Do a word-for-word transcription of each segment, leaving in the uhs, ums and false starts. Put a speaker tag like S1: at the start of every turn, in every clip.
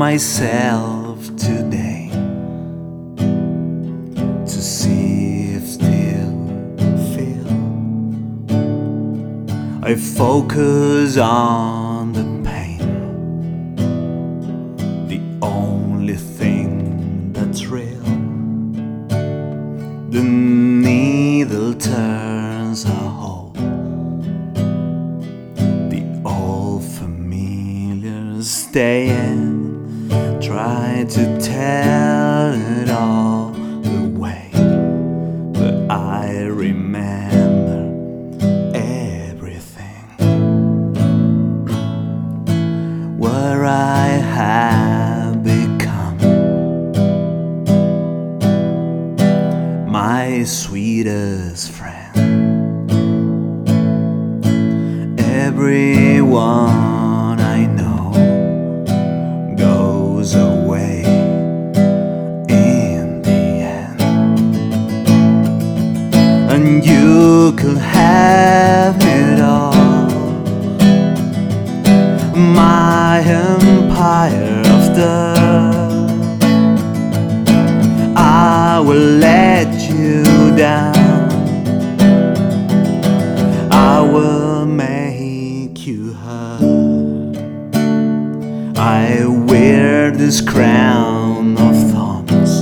S1: myself today to see if still feel. I focus on the pain, the only thing that's real. The needle turns a hole, the old familiar staying. Try to tell it all the way, but I remember everything. Where I have become, my sweetest friend. Everyone I know goes away in the end, and you could have it all, my empire of dirt. I will let you down, I will make you hurt. I wear this crown of thorns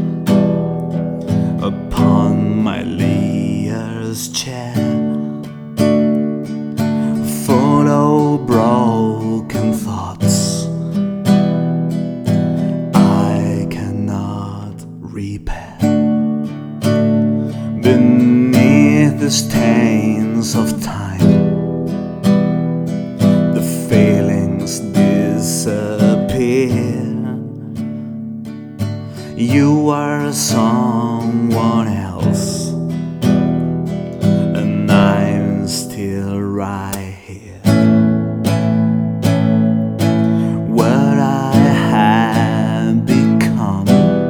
S1: upon my lyre's chair, full of broken thoughts I cannot repair. Beneath the stains of time, the feelings disappear. You are someone else, and I'm still right here. What I have become,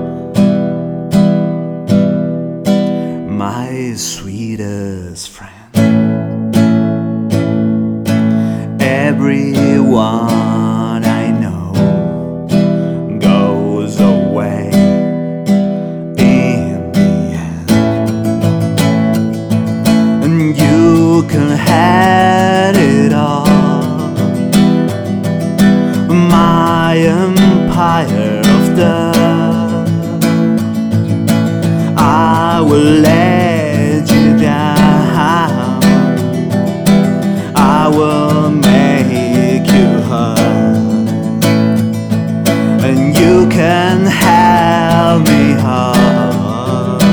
S1: my sweetest friend. Everyone I know goes away in the end, and you can have it all, my empire of dirt. I will let you down, I will make you hurt, and you can have me hard,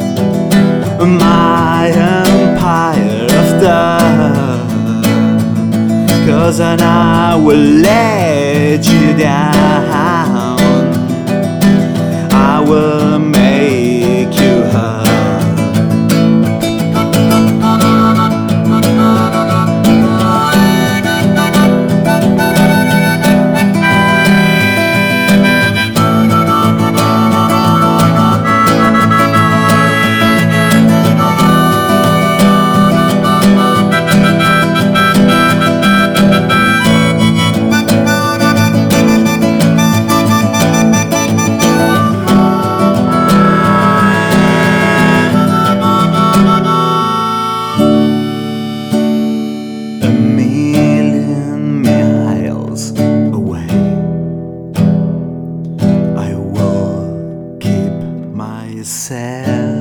S1: my empire of dirt. Cause and I will let you down, I will make you hurt. Myself